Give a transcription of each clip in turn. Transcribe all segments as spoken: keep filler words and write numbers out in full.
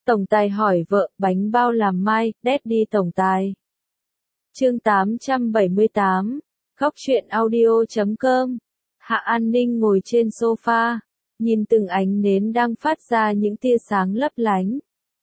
Tổng tài hỏi vợ, bánh bao làm mai, Daddy tổng tài. Chương tám trăm bảy mươi tám, góc truyện audio chấm com. Hạ An Ninh ngồi trên sofa, nhìn từng ánh nến đang phát ra những tia sáng lấp lánh.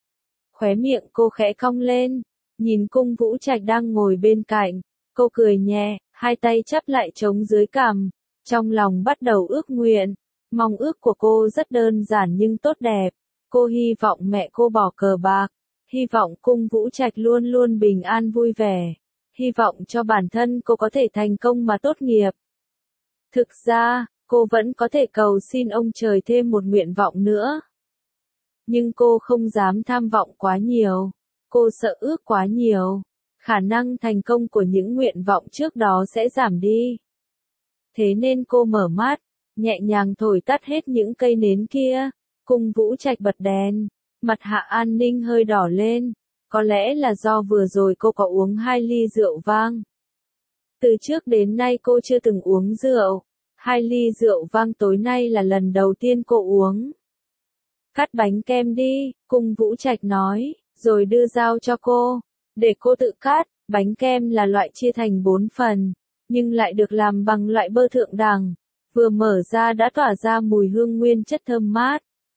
Khóe miệng cô khẽ cong lên, nhìn Cung Vũ Trạch đang ngồi bên cạnh, cô cười nhẹ, hai tay chắp lại trống dưới cằm, trong lòng bắt đầu ước nguyện. Mong ước của cô rất đơn giản nhưng tốt đẹp. Cô hy vọng mẹ cô bỏ cờ bạc, hy vọng Cung Vũ Trạch luôn luôn bình an vui vẻ, hy vọng cho bản thân cô có thể thành công mà tốt nghiệp. Thực ra, cô vẫn có thể cầu xin ông trời thêm một nguyện vọng nữa. Nhưng cô không dám tham vọng quá nhiều, cô sợ ước quá nhiều, khả năng thành công của những nguyện vọng trước đó sẽ giảm đi. Thế nên cô mở mắt, nhẹ nhàng thổi tắt hết những cây nến kia. Cung Vũ Trạch bật đèn, mặt Hạ An Ninh hơi đỏ lên, có lẽ là do vừa rồi cô có uống hai ly rượu vang. Từ trước đến nay cô chưa từng uống rượu, hai ly rượu vang tối nay là lần đầu tiên cô uống. Cắt bánh kem đi, Cung Vũ Trạch nói, rồi đưa dao cho cô, để cô tự cắt. Bánh kem là loại chia thành bốn phần, nhưng lại được làm bằng loại bơ thượng đẳng, vừa mở ra đã tỏa ra mùi hương nguyên chất thơm mát.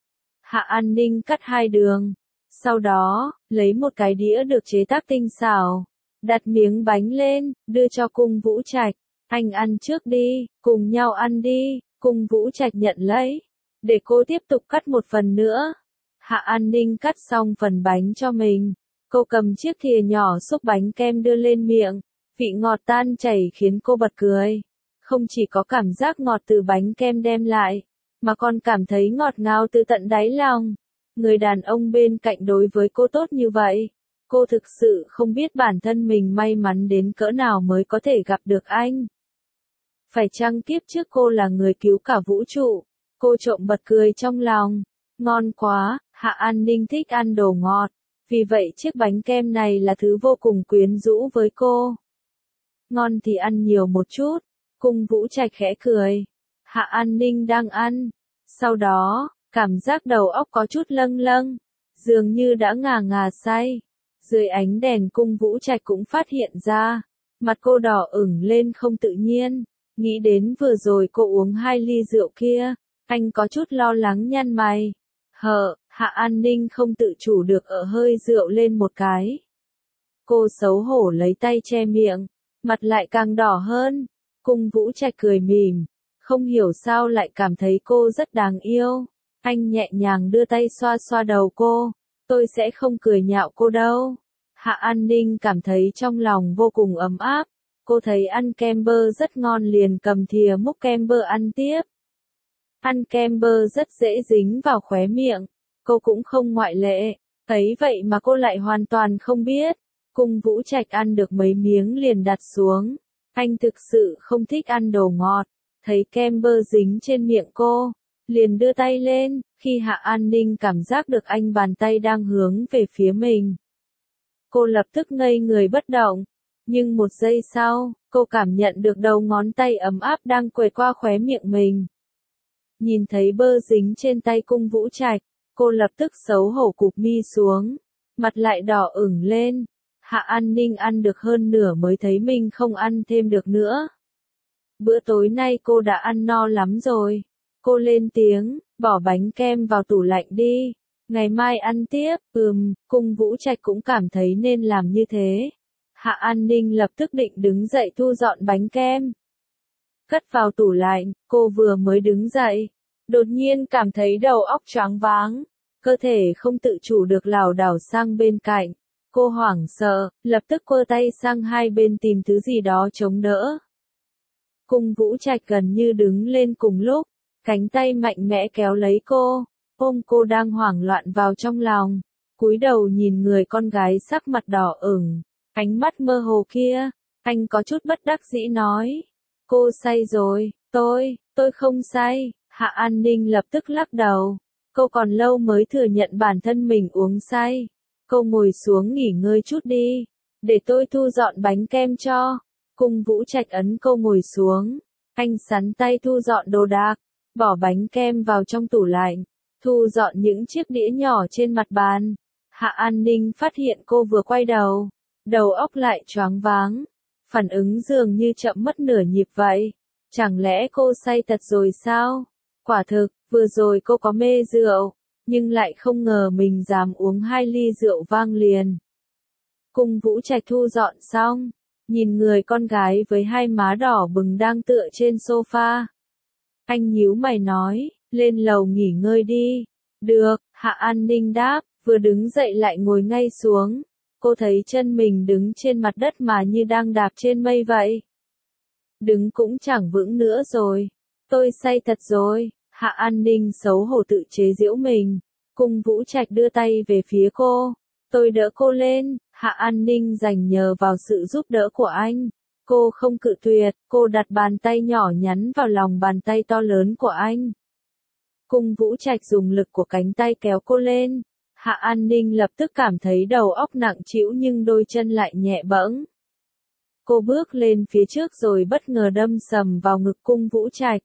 Hạ An Ninh cắt hai đường, sau đó, lấy một cái đĩa được chế tác tinh xảo, đặt miếng bánh lên, đưa cho Cung Vũ Trạch, anh ăn trước đi, cùng nhau ăn đi. Cung Vũ Trạch nhận lấy, để cô tiếp tục cắt một phần nữa. Hạ An Ninh cắt xong phần bánh cho mình, cô cầm chiếc thìa nhỏ xúc bánh kem đưa lên miệng, vị ngọt tan chảy khiến cô bật cười. Không chỉ có cảm giác ngọt từ bánh kem đem lại, mà còn cảm thấy ngọt ngào từ tận đáy lòng. Người đàn ông bên cạnh đối với cô tốt như vậy, cô thực sự không biết bản thân mình may mắn đến cỡ nào mới có thể gặp được anh. Phải chăng kiếp trước cô là người cứu cả vũ trụ? Cô trộm bật cười trong lòng. Ngon quá, Hạ An Ninh thích ăn đồ ngọt, vì vậy chiếc bánh kem này là thứ vô cùng quyến rũ với cô. Ngon thì ăn nhiều một chút, Cung Vũ Trạch khẽ cười. Hạ An Ninh đang ăn, sau đó, cảm giác đầu óc có chút lâng lâng, dường như đã ngà ngà say. Dưới ánh đèn Cung Vũ Trạch cũng phát hiện ra, mặt cô đỏ ửng lên không tự nhiên, nghĩ đến vừa rồi cô uống hai ly rượu kia, anh có chút lo lắng nhăn mày. Hờ, Hạ An Ninh không tự chủ được ở hơi rượu lên một cái. Cô xấu hổ lấy tay che miệng, mặt lại càng đỏ hơn. Cung Vũ Trạch cười mỉm, không hiểu sao lại cảm thấy cô rất đáng yêu. Anh nhẹ nhàng đưa tay xoa xoa đầu cô, tôi sẽ không cười nhạo cô đâu. Hạ An Ninh cảm thấy trong lòng vô cùng ấm áp, cô thấy ăn kem bơ rất ngon liền cầm thìa múc kem bơ ăn tiếp. Ăn kem bơ rất dễ dính vào khóe miệng, cô cũng không ngoại lệ, thấy vậy mà cô lại hoàn toàn không biết. Cung Vũ Trạch ăn được mấy miếng liền đặt xuống, anh thực sự không thích ăn đồ ngọt, thấy kem bơ dính trên miệng cô, liền đưa tay lên, khi Hạ An Ninh cảm giác được anh bàn tay đang hướng về phía mình. Cô lập tức ngây người bất động, nhưng một giây sau, cô cảm nhận được đầu ngón tay ấm áp đang quệt qua khóe miệng mình. Nhìn thấy bơ dính trên tay Cung Vũ Trạch, cô lập tức xấu hổ cụp mi xuống, mặt lại đỏ ửng lên. Hạ An Ninh ăn được hơn nửa mới thấy mình không ăn thêm được nữa. Bữa tối nay cô đã ăn no lắm rồi. Cô lên tiếng, bỏ bánh kem vào tủ lạnh đi, ngày mai ăn tiếp. Ừm, Cung Vũ Trạch cũng cảm thấy nên làm như thế. Hạ An Ninh lập tức định đứng dậy thu dọn bánh kem, cất vào tủ lạnh. Cô vừa mới đứng dậy, đột nhiên cảm thấy đầu óc choáng váng, cơ thể không tự chủ được lảo đảo sang bên cạnh. Cô hoảng sợ, lập tức quơ tay sang hai bên tìm thứ gì đó chống đỡ. Cung Vũ Trạch gần như đứng lên cùng lúc, cánh tay mạnh mẽ kéo lấy cô, ôm cô đang hoảng loạn vào trong lòng, cúi đầu nhìn người con gái sắc mặt đỏ ửng, ánh mắt mơ hồ kia, anh có chút bất đắc dĩ nói, cô say rồi. Tôi, tôi không say. Hạ An Ninh lập tức lắc đầu, cô còn lâu mới thừa nhận bản thân mình uống say. Cô ngồi xuống nghỉ ngơi chút đi, để tôi thu dọn bánh kem cho. Cung Vũ Trạch ấn cô ngồi xuống, anh sắn tay thu dọn đồ đạc, bỏ bánh kem vào trong tủ lạnh, thu dọn những chiếc đĩa nhỏ trên mặt bàn. Hạ An Ninh phát hiện cô vừa quay đầu, đầu óc lại choáng váng, phản ứng dường như chậm mất nửa nhịp vậy. Chẳng lẽ cô say tật rồi sao? Quả thực, vừa rồi cô có mê rượu, nhưng lại không ngờ mình dám uống hai ly rượu vang liền. Cung Vũ Trạch thu dọn xong, nhìn người con gái với hai má đỏ bừng đang tựa trên sofa. Anh nhíu mày nói, lên lầu nghỉ ngơi đi. Được, Hạ An Ninh đáp, vừa đứng dậy lại ngồi ngay xuống. Cô thấy chân mình đứng trên mặt đất mà như đang đạp trên mây vậy. Đứng cũng chẳng vững nữa rồi. Tôi say thật rồi. Hạ An Ninh xấu hổ tự chế giễu mình. Cung Vũ Trạch đưa tay về phía cô. Tôi đỡ cô lên. Hạ An Ninh dành nhờ vào sự giúp đỡ của anh. Cô không cự tuyệt, cô đặt bàn tay nhỏ nhắn vào lòng bàn tay to lớn của anh. Cung Vũ Trạch dùng lực của cánh tay kéo cô lên. Hạ An Ninh lập tức cảm thấy đầu óc nặng trĩu nhưng đôi chân lại nhẹ bẫng. Cô bước lên phía trước rồi bất ngờ đâm sầm vào ngực Cung Vũ Trạch.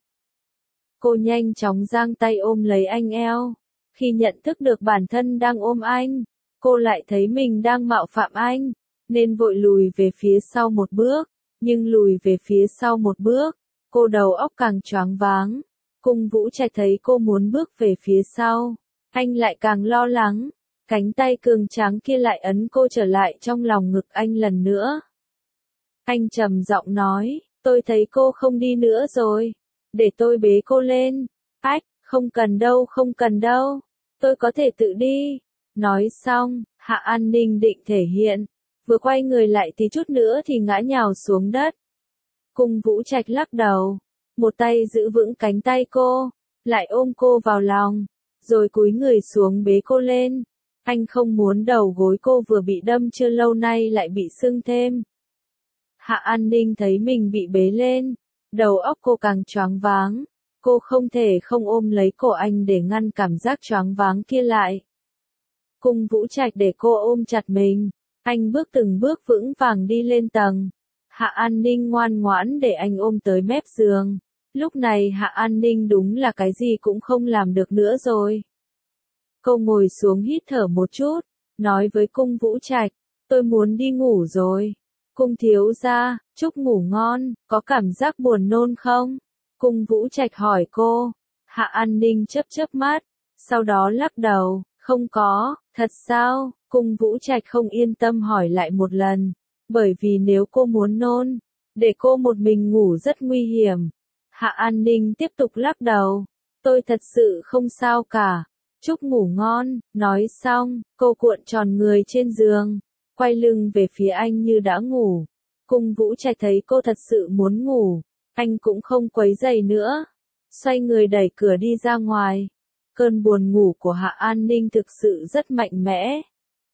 Cô nhanh chóng giang tay ôm lấy anh eo. Khi nhận thức được bản thân đang ôm anh, cô lại thấy mình đang mạo phạm anh, nên vội lùi về phía sau một bước. Nhưng lùi về phía sau một bước, cô đầu óc càng choáng váng. Cung Vũ Trạch thấy cô muốn bước về phía sau, anh lại càng lo lắng. Cánh tay cường tráng kia lại ấn cô trở lại trong lòng ngực anh lần nữa. Anh trầm giọng nói, tôi thấy cô không đi nữa rồi. Để tôi bế cô lên. Ách, không cần đâu không cần đâu. Tôi có thể tự đi. Nói xong, Hạ An Ninh định thể hiện. Vừa quay người lại tí chút nữa thì ngã nhào xuống đất. Cung Vũ Trạch lắc đầu. Một tay giữ vững cánh tay cô. Lại ôm cô vào lòng. Rồi cúi người xuống bế cô lên. Anh không muốn đầu gối cô vừa bị đâm chưa lâu nay lại bị sưng thêm. Hạ An Ninh thấy mình bị bế lên. Đầu óc cô càng choáng váng. Cô không thể không ôm lấy cổ anh để ngăn cảm giác choáng váng kia lại. Cung Vũ Trạch để cô ôm chặt mình. Anh bước từng bước vững vàng đi lên tầng. Hạ An Ninh ngoan ngoãn để anh ôm tới mép giường. Lúc này Hạ An Ninh đúng là cái gì cũng không làm được nữa rồi. Cô ngồi xuống hít thở một chút, nói với Cung Vũ Trạch, tôi muốn đi ngủ rồi. Cung thiếu gia, chúc ngủ ngon, có cảm giác buồn nôn không? Cung Vũ Trạch hỏi cô. Hạ An Ninh chớp chớp mắt, sau đó lắc đầu, không có, thật sao? Cung Vũ Trạch không yên tâm hỏi lại một lần, bởi vì nếu cô muốn nôn, để cô một mình ngủ rất nguy hiểm. Hạ An Ninh tiếp tục lắc đầu, tôi thật sự không sao cả. Chúc ngủ ngon, nói xong, cô cuộn tròn người trên giường, quay lưng về phía anh như đã ngủ. Cung Vũ Trạch thấy cô thật sự muốn ngủ, anh cũng không quấy rầy nữa, xoay người đẩy cửa đi ra ngoài. Cơn buồn ngủ của Hạ An Ninh thực sự rất mạnh mẽ.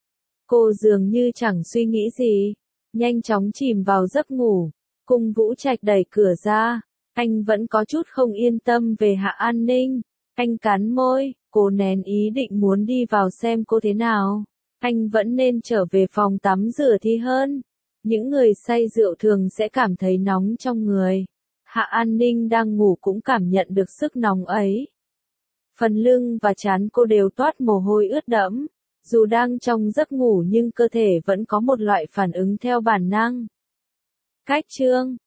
Cô dường như chẳng suy nghĩ gì, nhanh chóng chìm vào giấc ngủ. Cung Vũ Trạch đẩy cửa ra, anh vẫn có chút không yên tâm về Hạ An Ninh. Anh cắn môi, cố nén ý định muốn đi vào xem cô thế nào. Anh vẫn nên trở về phòng tắm rửa thì hơn. Những người say rượu thường sẽ cảm thấy nóng trong người. Hạ An Ninh đang ngủ cũng cảm nhận được sức nóng ấy. Phần lưng và trán cô đều toát mồ hôi ướt đẫm. Dù đang trong giấc ngủ nhưng cơ thể vẫn có một loại phản ứng theo bản năng. Cách chương